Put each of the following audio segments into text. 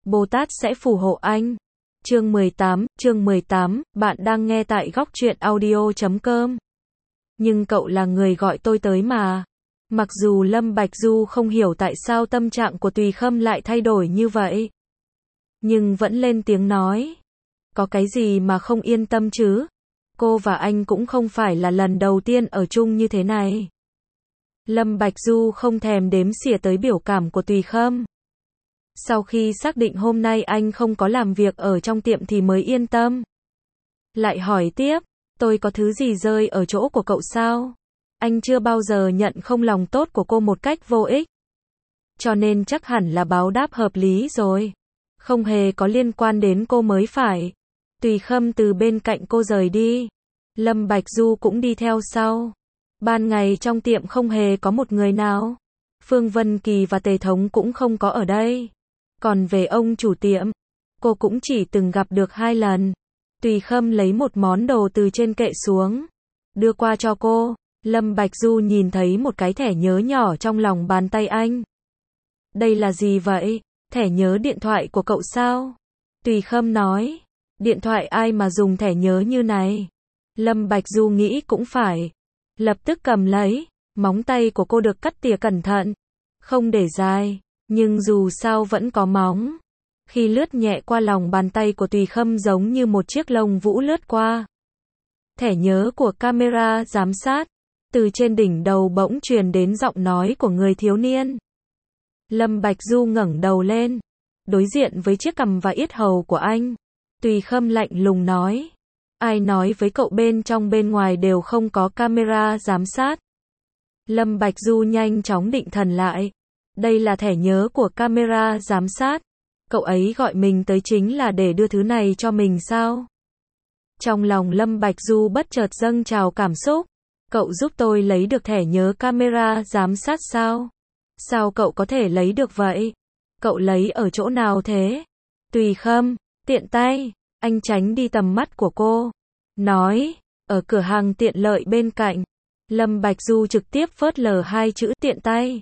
Bồ Tát sẽ phù hộ anh. Chương 18, bạn đang nghe tại Góc Truyện Audio.com. Nhưng cậu là người gọi tôi tới mà. Mặc dù Lâm Bạch Du không hiểu tại sao tâm trạng của Tùy Khâm lại thay đổi như vậy, nhưng vẫn lên tiếng nói. Có cái gì mà không yên tâm chứ? Cô và anh cũng không phải là lần đầu tiên ở chung như thế này. Lâm Bạch Du không thèm đếm xỉa tới biểu cảm của Tùy Khâm. Sau khi xác định hôm nay anh không có làm việc ở trong tiệm thì mới yên tâm. Lại hỏi tiếp, tôi có thứ gì rơi ở chỗ của cậu sao? Anh chưa bao giờ nhận không lòng tốt của cô một cách vô ích. Cho nên chắc hẳn là báo đáp hợp lý rồi. Không hề có liên quan đến cô mới phải. Tùy Khâm từ bên cạnh cô rời đi. Lâm Bạch Du cũng đi theo sau. Ban ngày trong tiệm không hề có một người nào. Phương Vân Kỳ và Tề Thống cũng không có ở đây. Còn về ông chủ tiệm, cô cũng chỉ từng gặp được 2 lần. Tùy Khâm lấy một món đồ từ trên kệ xuống, đưa qua cho cô. Lâm Bạch Du nhìn thấy một cái thẻ nhớ nhỏ trong lòng bàn tay anh. Đây là gì vậy? Thẻ nhớ điện thoại của cậu sao? Tùy Khâm nói. Điện thoại ai mà dùng thẻ nhớ như này? Lâm Bạch Du nghĩ cũng phải. Lập tức cầm lấy. Móng tay của cô được cắt tỉa cẩn thận, không để dài, nhưng dù sao vẫn có móng. Khi lướt nhẹ qua lòng bàn tay của Tùy Khâm giống như một chiếc lông vũ lướt qua. Thẻ nhớ của camera giám sát. Từ trên đỉnh đầu bỗng truyền đến giọng nói của người thiếu niên. Lâm Bạch Du ngẩng đầu lên, đối diện với chiếc cằm và yết hầu của anh. Tùy Khâm lạnh lùng nói. Ai nói với cậu bên trong bên ngoài đều không có camera giám sát? Lâm Bạch Du nhanh chóng định thần lại. Đây là thẻ nhớ của camera giám sát. Cậu ấy gọi mình tới chính là để đưa thứ này cho mình sao? Trong lòng Lâm Bạch Du bất chợt dâng trào cảm xúc. Cậu giúp tôi lấy được thẻ nhớ camera giám sát sao? Sao cậu có thể lấy được vậy? Cậu lấy ở chỗ nào thế? Tùy Khâm, tiện tay, anh tránh đi tầm mắt của cô. Nói, ở cửa hàng tiện lợi bên cạnh. Lâm Bạch Du trực tiếp phớt lờ 2 chữ tiện tay.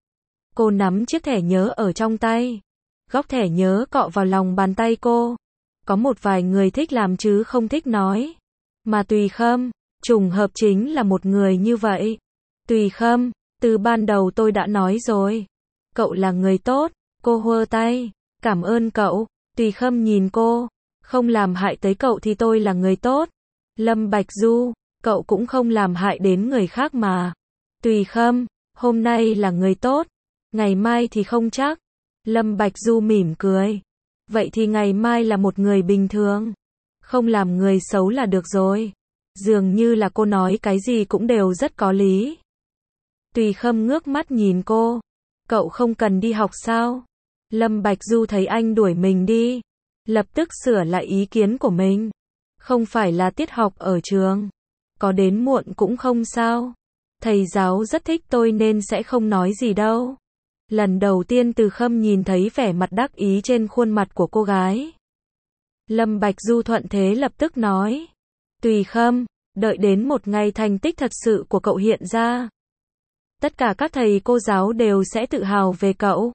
Cô nắm chiếc thẻ nhớ ở trong tay. Góc thẻ nhớ cọ vào lòng bàn tay cô. Có một vài người thích làm chứ không thích nói. Mà Tùy Khâm, trùng hợp chính là một người như vậy. Tùy Khâm, từ ban đầu tôi đã nói rồi. Cậu là người tốt. Cô hơ tay. Cảm ơn cậu. Tùy Khâm nhìn cô. Không làm hại tới cậu thì tôi là người tốt. Lâm Bạch Du, cậu cũng không làm hại đến người khác mà. Tùy Khâm, hôm nay là người tốt. Ngày mai thì không chắc. Lâm Bạch Du mỉm cười. Vậy thì ngày mai là một người bình thường. Không làm người xấu là được rồi. Dường như là cô nói cái gì cũng đều rất có lý. Tùy Khâm ngước mắt nhìn cô. Cậu không cần đi học sao? Lâm Bạch Du thấy anh đuổi mình đi, lập tức sửa lại ý kiến của mình. Không phải là tiết học ở trường. Có đến muộn cũng không sao. Thầy giáo rất thích tôi nên sẽ không nói gì đâu. Lần đầu tiên Từ Khâm nhìn thấy vẻ mặt đắc ý trên khuôn mặt của cô gái. Lâm Bạch Du thuận thế lập tức nói. Tùy Khâm, đợi đến một ngày thành tích thật sự của cậu hiện ra. Tất cả các thầy cô giáo đều sẽ tự hào về cậu.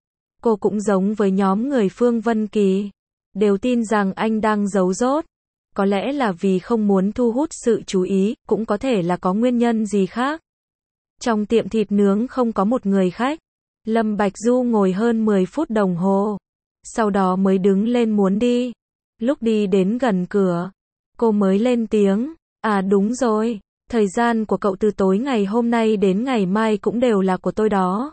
Cô cũng giống với nhóm người Phương Vân Kỳ. Đều tin rằng anh đang giấu dốt. Có lẽ là vì không muốn thu hút sự chú ý, cũng có thể là có nguyên nhân gì khác. Trong tiệm thịt nướng không có một người khách. Lâm Bạch Du ngồi hơn 10 phút đồng hồ. Sau đó mới đứng lên muốn đi. Lúc đi đến gần cửa, cô mới lên tiếng. À đúng rồi, thời gian của cậu từ tối ngày hôm nay đến ngày mai cũng đều là của tôi đó.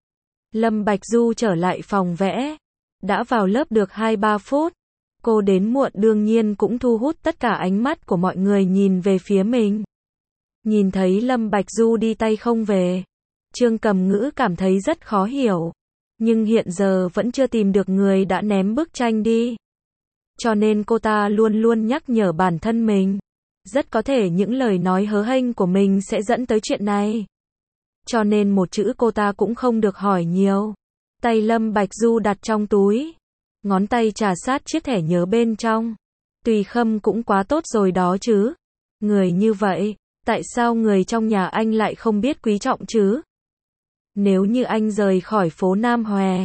Lâm Bạch Du trở lại phòng vẽ. Đã vào lớp được 2-3 phút. Cô đến muộn đương nhiên cũng thu hút tất cả ánh mắt của mọi người nhìn về phía mình. Nhìn thấy Lâm Bạch Du đi tay không về, Trương Cầm Ngữ cảm thấy rất khó hiểu. Nhưng hiện giờ vẫn chưa tìm được người đã ném bức tranh đi. Cho nên cô ta luôn luôn nhắc nhở bản thân mình. Rất có thể những lời nói hớ hênh của mình sẽ dẫn tới chuyện này. Cho nên một chữ cô ta cũng không được hỏi nhiều. Tay Lâm Bạch Du đặt trong túi. Ngón tay trà sát chiếc thẻ nhớ bên trong. Tùy Khâm cũng quá tốt rồi đó chứ. Người như vậy, tại sao người trong nhà anh lại không biết quý trọng chứ? Nếu như anh rời khỏi phố Nam Hòe,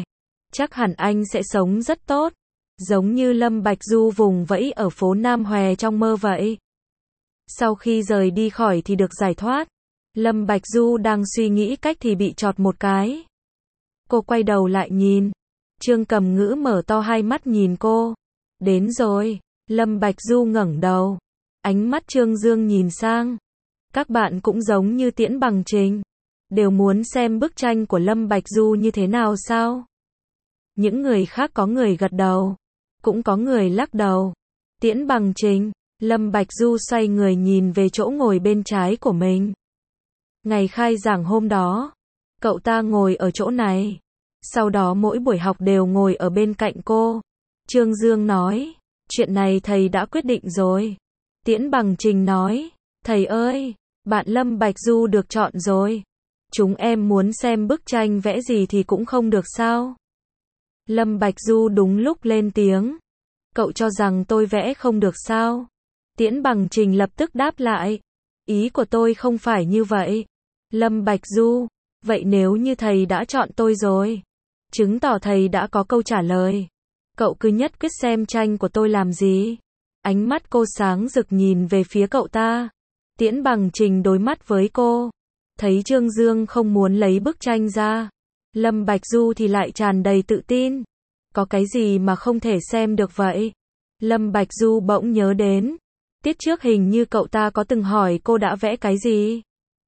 chắc hẳn anh sẽ sống rất tốt, giống như Lâm Bạch Du vùng vẫy ở phố Nam Hòe trong mơ vậy. Sau khi rời đi khỏi thì được giải thoát, Lâm Bạch Du đang suy nghĩ cách thì bị chọt một cái. Cô quay đầu lại nhìn, Trương Cầm Ngữ mở to hai mắt nhìn cô. Đến rồi, Lâm Bạch Du ngẩng đầu, ánh mắt Trương Dương nhìn sang. Các bạn cũng giống như Tiễn Bằng Trình, đều muốn xem bức tranh của Lâm Bạch Du như thế nào sao? Những người khác có người gật đầu, cũng có người lắc đầu. Tiễn Bằng Trình, Lâm Bạch Du xoay người nhìn về chỗ ngồi bên trái của mình. Ngày khai giảng hôm đó, cậu ta ngồi ở chỗ này. Sau đó mỗi buổi học đều ngồi ở bên cạnh cô. Trương Dương nói, chuyện này thầy đã quyết định rồi. Tiễn Bằng Trình nói, thầy ơi, bạn Lâm Bạch Du được chọn rồi. Chúng em muốn xem bức tranh vẽ gì thì cũng không được sao? Lâm Bạch Du đúng lúc lên tiếng. Cậu cho rằng tôi vẽ không được sao? Tiễn Bằng Trình lập tức đáp lại. Ý của tôi không phải như vậy. Lâm Bạch Du, vậy nếu như thầy đã chọn tôi rồi, chứng tỏ thầy đã có câu trả lời. Cậu cứ nhất quyết xem tranh của tôi làm gì? Ánh mắt cô sáng rực nhìn về phía cậu ta. Tiễn Bằng Trình đối mắt với cô. Thấy Trương Dương không muốn lấy bức tranh ra, Lâm Bạch Du thì lại tràn đầy tự tin. Có cái gì mà không thể xem được vậy? Lâm Bạch Du bỗng nhớ đến, tiết trước hình như cậu ta có từng hỏi cô đã vẽ cái gì.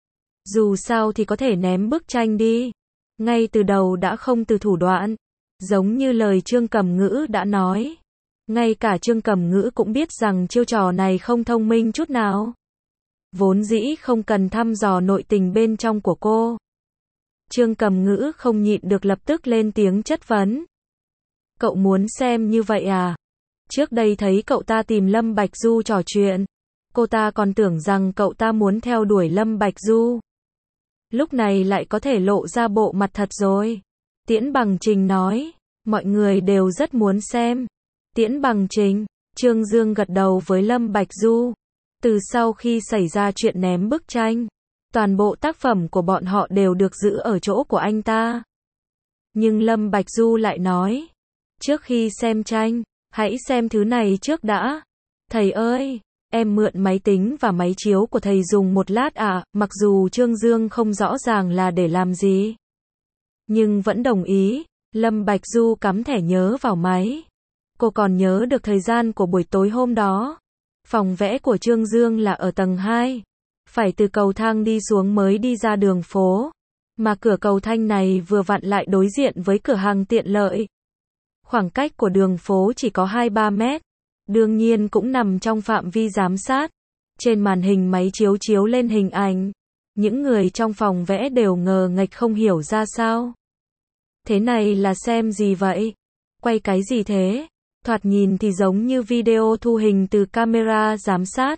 Dù sao thì có thể ném bức tranh đi. Ngay từ đầu đã không từ thủ đoạn. Giống như lời Trương Cầm Ngữ đã nói. Ngay cả Trương Cầm Ngữ cũng biết rằng chiêu trò này không thông minh chút nào. Vốn dĩ không cần thăm dò nội tình bên trong của cô. Trương Cầm Ngữ không nhịn được lập tức lên tiếng chất vấn. Cậu muốn xem như vậy à? Trước đây thấy cậu ta tìm Lâm Bạch Du trò chuyện, cô ta còn tưởng rằng cậu ta muốn theo đuổi Lâm Bạch Du. Lúc này lại có thể lộ ra bộ mặt thật rồi. Tiễn Bằng Trình nói, mọi người đều rất muốn xem. Tiễn Bằng Trình, Trương Dương gật đầu với Lâm Bạch Du. Từ sau khi xảy ra chuyện ném bức tranh, toàn bộ tác phẩm của bọn họ đều được giữ ở chỗ của anh ta. Nhưng Lâm Bạch Du lại nói, trước khi xem tranh, hãy xem thứ này trước đã. Thầy ơi, em mượn máy tính và máy chiếu của thầy dùng một lát ạ. Mặc dù Trương Dương không rõ ràng là để làm gì, nhưng vẫn đồng ý. Lâm Bạch Du cắm thẻ nhớ vào máy. Cô còn nhớ được thời gian của buổi tối hôm đó. Phòng vẽ của Trương Dương là ở tầng 2. Phải từ cầu thang đi xuống mới đi ra đường phố. Mà cửa cầu thang này vừa vặn lại đối diện với cửa hàng tiện lợi. Khoảng cách của đường phố chỉ có 2-3 mét. Đương nhiên cũng nằm trong phạm vi giám sát. Trên màn hình máy chiếu chiếu lên hình ảnh. Những người trong phòng vẽ đều ngờ nghệch không hiểu ra sao. Thế này là xem gì vậy? Quay cái gì thế? Thoạt nhìn thì giống như video thu hình từ camera giám sát.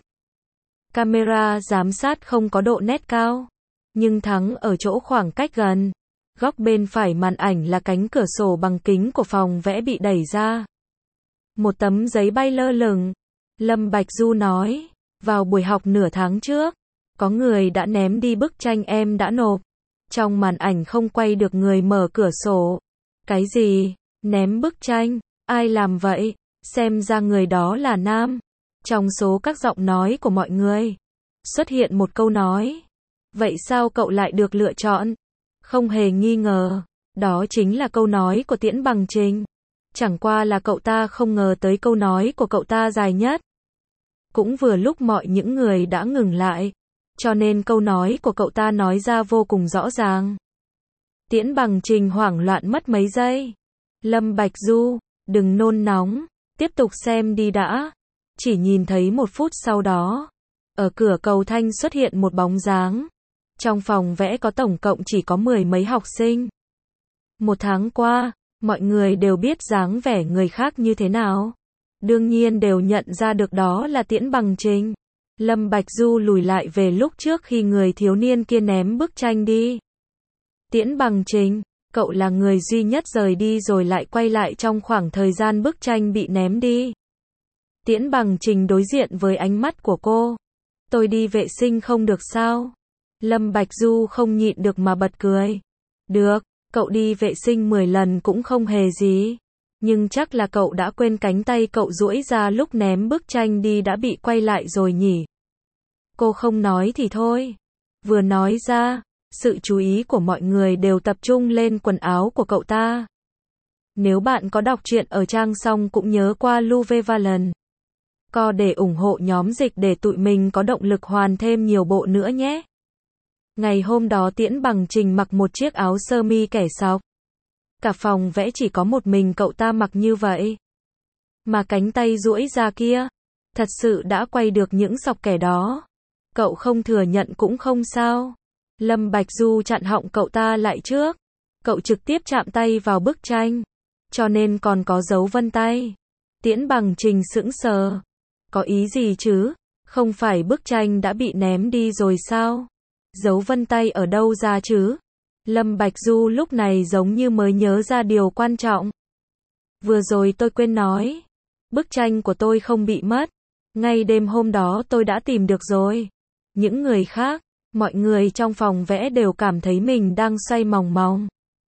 Camera giám sát không có độ nét cao, nhưng thắng ở chỗ khoảng cách gần. Góc bên phải màn ảnh là cánh cửa sổ bằng kính của phòng vẽ bị đẩy ra. Một tấm giấy bay lơ lửng. Lâm Bạch Du nói, vào buổi học nửa tháng trước, có người đã ném đi bức tranh em đã nộp. Trong màn ảnh không quay được người mở cửa sổ. Cái gì? Ném bức tranh? Ai làm vậy? Xem ra người đó là nam. Trong số các giọng nói của mọi người, xuất hiện một câu nói. Vậy sao cậu lại được lựa chọn? Không hề nghi ngờ, đó chính là câu nói của Tiễn Bằng Trình. Chẳng qua là cậu ta không ngờ tới câu nói của cậu ta dài nhất. Cũng vừa lúc mọi những người đã ngừng lại, cho nên câu nói của cậu ta nói ra vô cùng rõ ràng. Tiễn Bằng Trình hoảng loạn mất mấy giây. Lâm Bạch Du, đừng nôn nóng, tiếp tục xem đi đã. Chỉ nhìn thấy 1 phút sau đó, ở cửa cầu thang xuất hiện một bóng dáng. Trong phòng vẽ có tổng cộng chỉ có 10 mấy học sinh. 1 tháng qua, mọi người đều biết dáng vẻ người khác như thế nào. Đương nhiên đều nhận ra được đó là Tiễn Bằng Trình. Lâm Bạch Du lùi lại về lúc trước khi người thiếu niên kia ném bức tranh đi. Tiễn Bằng Trình, cậu là người duy nhất rời đi rồi lại quay lại trong khoảng thời gian bức tranh bị ném đi. Tiễn Bằng Trình đối diện với ánh mắt của cô. Tôi đi vệ sinh không được sao? Lâm Bạch Du không nhịn được mà bật cười. Được, Cậu đi vệ sinh 10 lần cũng không hề gì. Nhưng chắc là cậu đã quên cánh tay cậu duỗi ra lúc ném bức tranh đi đã bị quay lại rồi nhỉ? Cô không nói thì thôi. Vừa nói ra, sự chú ý của mọi người đều tập trung lên quần áo của cậu ta. Nếu bạn có đọc truyện ở trang xong cũng nhớ qua Luvevalan Co để ủng hộ nhóm dịch để tụi mình có động lực hoàn thêm nhiều bộ nữa nhé. Ngày hôm đó Tiễn Bằng Trình mặc một chiếc áo sơ mi kẻ sọc. Cả phòng vẽ chỉ có một mình cậu ta mặc như vậy. Mà cánh tay duỗi ra kia, thật sự đã quay được những sọc kẻ đó. Cậu không thừa nhận cũng không sao. Lâm Bạch Du chặn họng cậu ta lại trước. Cậu trực tiếp chạm tay vào bức tranh, cho nên còn có dấu vân tay. Tiễn Bằng Trình sững sờ. Có ý gì chứ? Không phải bức tranh đã bị ném đi rồi sao? Dấu vân tay ở đâu ra chứ? Lâm Bạch Du lúc này giống như mới nhớ ra điều quan trọng. Vừa rồi tôi quên nói. Bức tranh của tôi không bị mất. Ngay đêm hôm đó tôi đã tìm được rồi. Những người khác, mọi người trong phòng vẽ đều cảm thấy mình đang xoay mòng mòng.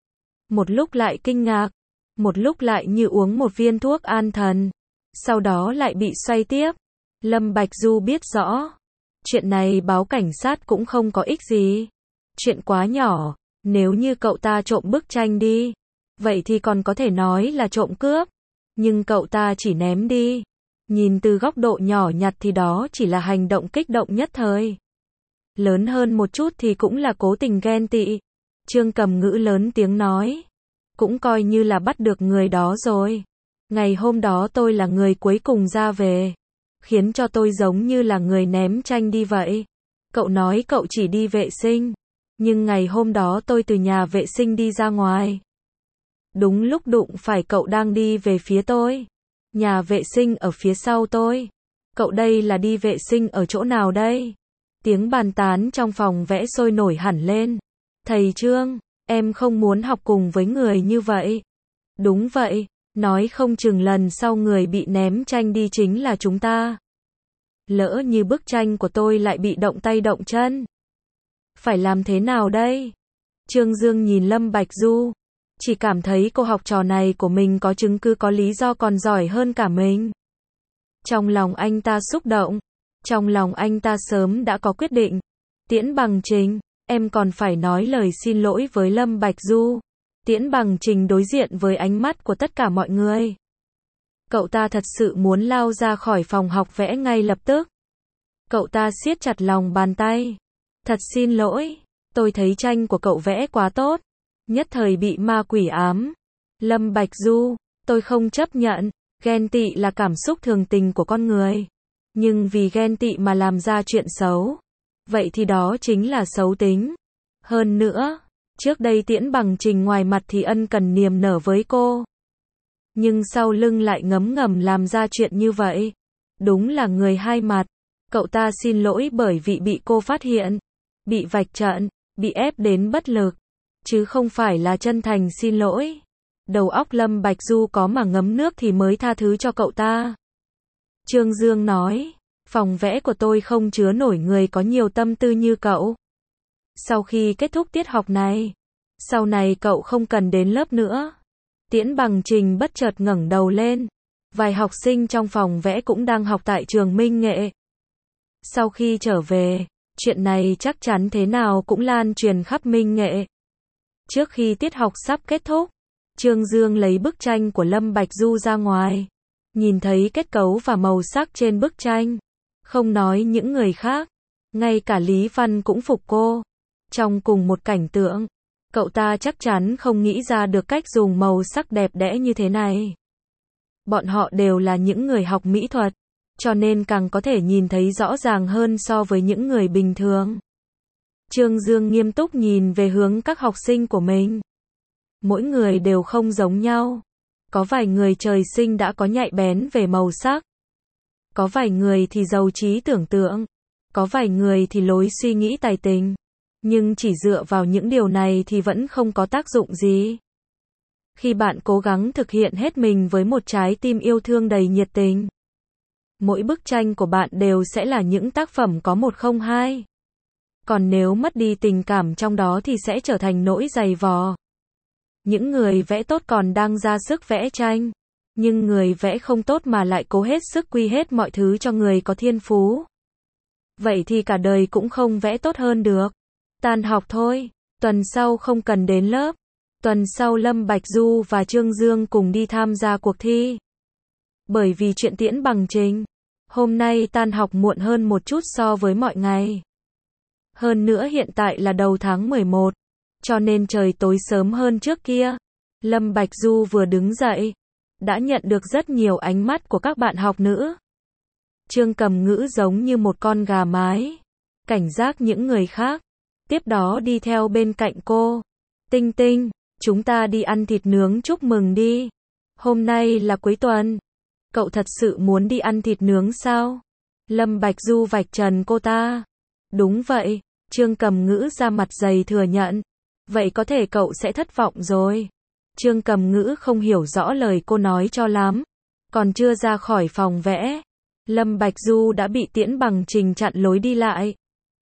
Một lúc lại kinh ngạc, một lúc lại như uống một viên thuốc an thần, sau đó lại bị xoay tiếp. Lâm Bạch Du biết rõ, chuyện này báo cảnh sát cũng không có ích gì. Chuyện quá nhỏ, nếu như cậu ta trộm bức tranh đi, vậy thì còn có thể nói là trộm cướp. Nhưng cậu ta chỉ ném đi. Nhìn từ góc độ nhỏ nhặt thì đó chỉ là hành động kích động nhất thời. Lớn hơn một chút thì cũng là cố tình ghen tị. Trương Cầm Ngữ lớn tiếng nói. Cũng coi như là bắt được người đó rồi. Ngày hôm đó tôi là người cuối cùng ra về. Khiến cho tôi giống như là người ném tranh đi vậy. Cậu nói cậu chỉ đi vệ sinh. Nhưng ngày hôm đó tôi từ nhà vệ sinh đi ra ngoài. Đúng lúc đụng phải cậu đang đi về phía tôi. Nhà vệ sinh ở phía sau tôi. Cậu đây là đi vệ sinh ở chỗ nào đây? Tiếng bàn tán trong phòng vẽ sôi nổi hẳn lên. Thầy Trương, em không muốn học cùng với người như vậy. Đúng vậy, nói không chừng lần sau người bị ném tranh đi chính là chúng ta. Lỡ như bức tranh của tôi lại bị động tay động chân. Phải làm thế nào đây? Trương Dương nhìn Lâm Bạch Du. Chỉ cảm thấy cô học trò này của mình có chứng cứ có lý do còn giỏi hơn cả mình. Trong lòng anh ta xúc động. Trong lòng anh ta sớm đã có quyết định. Tiễn Bằng Trình, em còn phải nói lời xin lỗi với Lâm Bạch Du. Tiễn Bằng Trình đối diện với ánh mắt của tất cả mọi người. Cậu ta thật sự muốn lao ra khỏi phòng học vẽ ngay lập tức. Cậu ta siết chặt lòng bàn tay. Thật xin lỗi, tôi thấy tranh của cậu vẽ quá tốt. Nhất thời bị ma quỷ ám. Lâm Bạch Du, tôi không chấp nhận. Ghen tị là cảm xúc thường tình của con người. Nhưng vì ghen tị mà làm ra chuyện xấu, vậy thì đó chính là xấu tính. Hơn nữa, trước đây Tiễn Bằng Trình ngoài mặt thì ân cần niềm nở với cô. Nhưng sau lưng lại ngấm ngầm làm ra chuyện như vậy. Đúng là người hai mặt. Cậu ta xin lỗi bởi vì bị cô phát hiện, bị vạch trần, bị ép đến bất lực. Chứ không phải là chân thành xin lỗi. Đầu óc Lâm Bạch Du có mà ngấm nước thì mới tha thứ cho cậu ta. Trương Dương nói, phòng vẽ của tôi không chứa nổi người có nhiều tâm tư như cậu. Sau khi kết thúc tiết học này, sau này cậu không cần đến lớp nữa. Tiễn Bằng Trình bất chợt ngẩng đầu lên. Vài học sinh trong phòng vẽ cũng đang học tại trường Minh Nghệ. Sau khi trở về, chuyện này chắc chắn thế nào cũng lan truyền khắp Minh Nghệ. Trước khi tiết học sắp kết thúc, Trương Dương lấy bức tranh của Lâm Bạch Du ra ngoài. Nhìn thấy kết cấu và màu sắc trên bức tranh. Không nói những người khác, ngay cả Lý Văn cũng phục cô. Trong cùng một cảnh tượng, cậu ta chắc chắn không nghĩ ra được cách dùng màu sắc đẹp đẽ như thế này. Bọn họ đều là những người học mỹ thuật, cho nên càng có thể nhìn thấy rõ ràng hơn so với những người bình thường. Trương Dương nghiêm túc nhìn về hướng các học sinh của mình. Mỗi người đều không giống nhau. Có vài người trời sinh đã có nhạy bén về màu sắc. Có vài người thì giàu trí tưởng tượng. Có vài người thì lối suy nghĩ tài tình. Nhưng chỉ dựa vào những điều này thì vẫn không có tác dụng gì. Khi bạn cố gắng thực hiện hết mình với một trái tim yêu thương đầy nhiệt tình, mỗi bức tranh của bạn đều sẽ là những tác phẩm có 102. Còn nếu mất đi tình cảm trong đó thì sẽ trở thành nỗi dày vò. Những người vẽ tốt còn đang ra sức vẽ tranh. Nhưng người vẽ không tốt mà lại cố hết sức quy hết mọi thứ cho người có thiên phú. Vậy thì cả đời cũng không vẽ tốt hơn được. Tan học thôi. Tuần sau không cần đến lớp. Tuần sau Lâm Bạch Du và Trương Dương cùng đi tham gia cuộc thi. Bởi vì chuyện tiễn bằng trình. Hôm nay tan học muộn hơn một chút so với mọi ngày. Hơn nữa hiện tại là đầu tháng 11. Cho nên trời tối sớm hơn trước kia. Lâm Bạch Du vừa đứng dậy. Đã nhận được rất nhiều ánh mắt của các bạn học nữ. Trương Cầm Ngữ giống như một con gà mái. Cảnh giác những người khác. Tiếp đó đi theo bên cạnh cô. Tinh Tinh, chúng ta đi ăn thịt nướng chúc mừng đi. Hôm nay là cuối tuần. Cậu thật sự muốn đi ăn thịt nướng sao? Lâm Bạch Du vạch trần cô ta. Đúng vậy, Trương Cầm Ngữ ra mặt dày thừa nhận. Vậy có thể cậu sẽ thất vọng rồi. Trương Cầm Ngữ không hiểu rõ lời cô nói cho lắm. Còn chưa ra khỏi phòng vẽ. Lâm Bạch Du đã bị tiễn bằng trình chặn lối đi lại.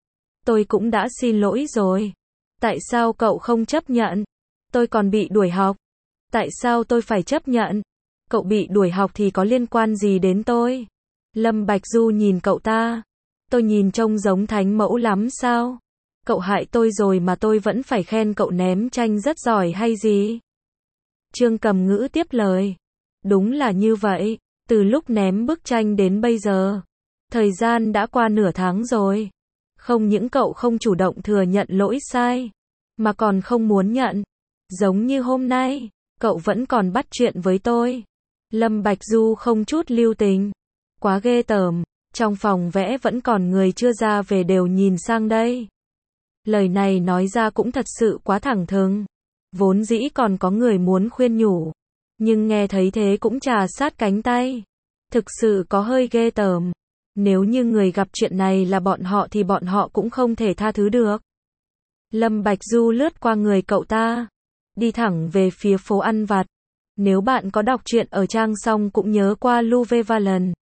Tôi cũng đã xin lỗi rồi. Tại sao cậu không chấp nhận? Tôi còn bị đuổi học. Tại sao tôi phải chấp nhận? Cậu bị đuổi học thì có liên quan gì đến tôi? Lâm Bạch Du nhìn cậu ta. Tôi nhìn trông giống thánh mẫu lắm sao? Cậu hại tôi rồi mà tôi vẫn phải khen cậu ném tranh rất giỏi hay gì? Trương Cầm Ngữ tiếp lời. Đúng là như vậy. Từ lúc ném bức tranh đến bây giờ. Thời gian đã qua nửa tháng rồi. Không những cậu không chủ động thừa nhận lỗi sai. Mà còn không muốn nhận. Giống như hôm nay. Cậu vẫn còn bắt chuyện với tôi. Lâm Bạch Du không chút lưu tình. Quá ghê tởm. Trong phòng vẽ vẫn còn người chưa ra về đều nhìn sang đây. Lời này nói ra cũng thật sự quá thẳng thừng. Vốn dĩ còn có người muốn khuyên nhủ. Nhưng nghe thấy thế cũng trà sát cánh tay. Thực sự có hơi ghê tởm. Nếu như người gặp chuyện này là bọn họ thì bọn họ cũng không thể tha thứ được. Lâm Bạch Du lướt qua người cậu ta. Đi thẳng về phía phố ăn vặt. Nếu bạn có đọc truyện ở trang xong cũng nhớ qua Luve Valen.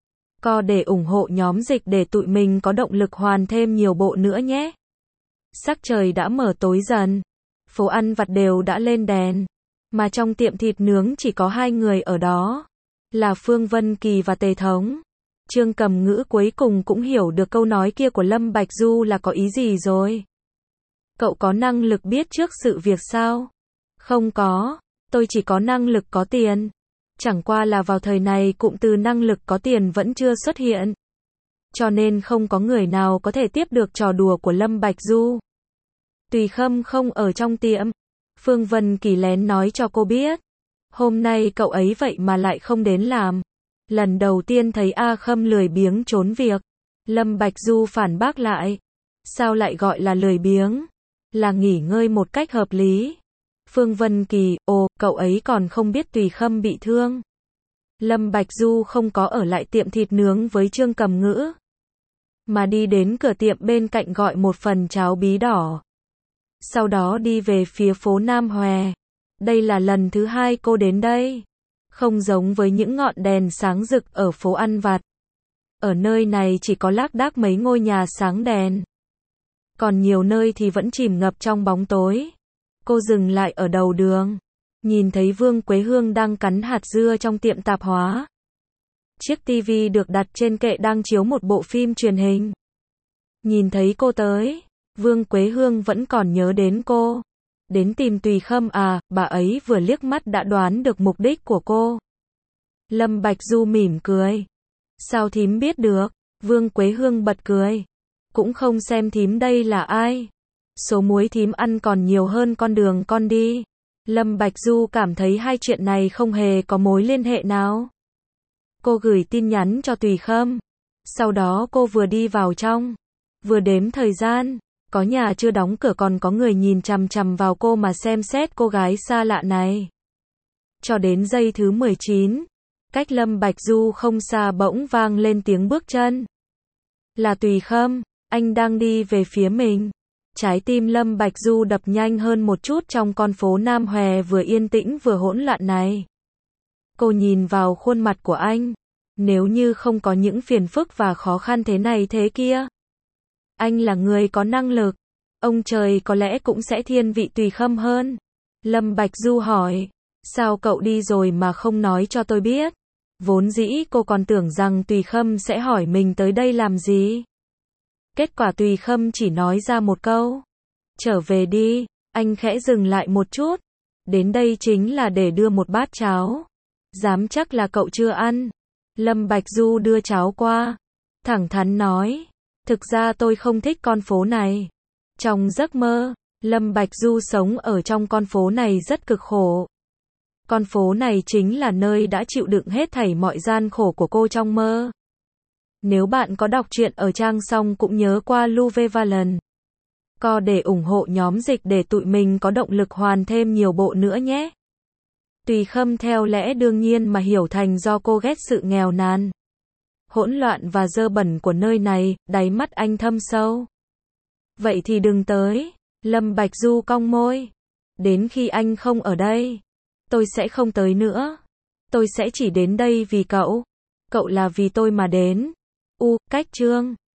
Co để ủng hộ nhóm dịch để tụi mình có động lực hoàn thêm nhiều bộ nữa nhé. Sắc trời đã mở tối dần. Phố ăn vặt đều đã lên đèn. Mà trong tiệm thịt nướng chỉ có hai người ở đó. Là Phương Vân Kỳ và Tề Thống. Trương Cầm Ngữ cuối cùng cũng hiểu được câu nói kia của Lâm Bạch Du là có ý gì rồi. Cậu có năng lực biết trước sự việc sao? Không có. Tôi chỉ có năng lực có tiền. Chẳng qua là vào thời này cụm từ năng lực có tiền vẫn chưa xuất hiện. Cho nên không có người nào có thể tiếp được trò đùa của Lâm Bạch Du. Tùy Khâm không ở trong tiệm. Phương Vân Kỳ lén nói cho cô biết. Hôm nay cậu ấy vậy mà lại không đến làm. Lần đầu tiên thấy A Khâm lười biếng trốn việc. Lâm Bạch Du phản bác lại. Sao lại gọi là lười biếng? Là nghỉ ngơi một cách hợp lý. Phương Vân Kỳ, cậu ấy còn không biết Tùy Khâm bị thương. Lâm Bạch Du không có ở lại tiệm thịt nướng với Trương Cầm Ngữ. Mà đi đến cửa tiệm bên cạnh gọi một phần cháo bí đỏ. Sau đó đi về phía phố Nam Hòe. Đây là lần thứ hai cô đến đây. Không giống với những ngọn đèn sáng rực ở phố ăn vặt. Ở nơi này chỉ có lác đác mấy ngôi nhà sáng đèn. Còn nhiều nơi thì vẫn chìm ngập trong bóng tối. Cô dừng lại ở đầu đường. Nhìn thấy Vương Quế Hương đang cắn hạt dưa trong tiệm tạp hóa. Chiếc tivi được đặt trên kệ đang chiếu một bộ phim truyền hình. Nhìn thấy cô tới, Vương Quế Hương vẫn còn nhớ đến cô. Đến tìm Tùy Khâm à, bà ấy vừa liếc mắt đã đoán được mục đích của cô. Lâm Bạch Du mỉm cười. Sao thím biết được? Vương Quế Hương bật cười. Cũng không xem thím đây là ai. Số muối thím ăn còn nhiều hơn con đường con đi. Lâm Bạch Du cảm thấy hai chuyện này không hề có mối liên hệ nào. Cô gửi tin nhắn cho Tùy Khâm. Sau đó cô vừa đi vào trong, vừa đếm thời gian. Có nhà chưa đóng cửa còn có người nhìn chằm chằm vào cô mà xem xét cô gái xa lạ này. Cho đến giây thứ 19, cách Lâm Bạch Du không xa bỗng vang lên tiếng bước chân. Là Tùy Khâm, anh đang đi về phía mình. Trái tim Lâm Bạch Du đập nhanh hơn một chút trong con phố Nam Hòe vừa yên tĩnh vừa hỗn loạn này. Cô nhìn vào khuôn mặt của anh. Nếu như không có những phiền phức và khó khăn thế này thế kia. Anh là người có năng lực. Ông trời có lẽ cũng sẽ thiên vị Tùy Khâm hơn. Lâm Bạch Du hỏi. Sao cậu đi rồi mà không nói cho tôi biết? Vốn dĩ cô còn tưởng rằng Tùy Khâm sẽ hỏi mình tới đây làm gì. Kết quả Tùy Khâm chỉ nói ra một câu. Trở về đi. Anh khẽ dừng lại một chút. Đến đây chính là để đưa một bát cháo. Dám chắc là cậu chưa ăn. Lâm Bạch Du đưa cháo qua. Thẳng thắn nói. Thực ra tôi không thích con phố này. Trong giấc mơ, Lâm Bạch Du sống ở trong con phố này rất cực khổ. Con phố này chính là nơi đã chịu đựng hết thảy mọi gian khổ của cô trong mơ. Nếu bạn có đọc truyện ở trang xong cũng nhớ qua Luvevalent. Co để ủng hộ nhóm dịch để tụi mình có động lực hoàn thêm nhiều bộ nữa nhé. Tùy Khâm theo lẽ đương nhiên mà hiểu thành do cô ghét sự nghèo nàn, hỗn loạn và dơ bẩn của nơi này, đáy mắt anh thâm sâu. Vậy thì đừng tới. Lâm Bạch Du cong môi. Đến khi anh không ở đây, tôi sẽ không tới nữa. Tôi sẽ chỉ đến đây vì cậu. Cậu là vì tôi mà đến. Cách chương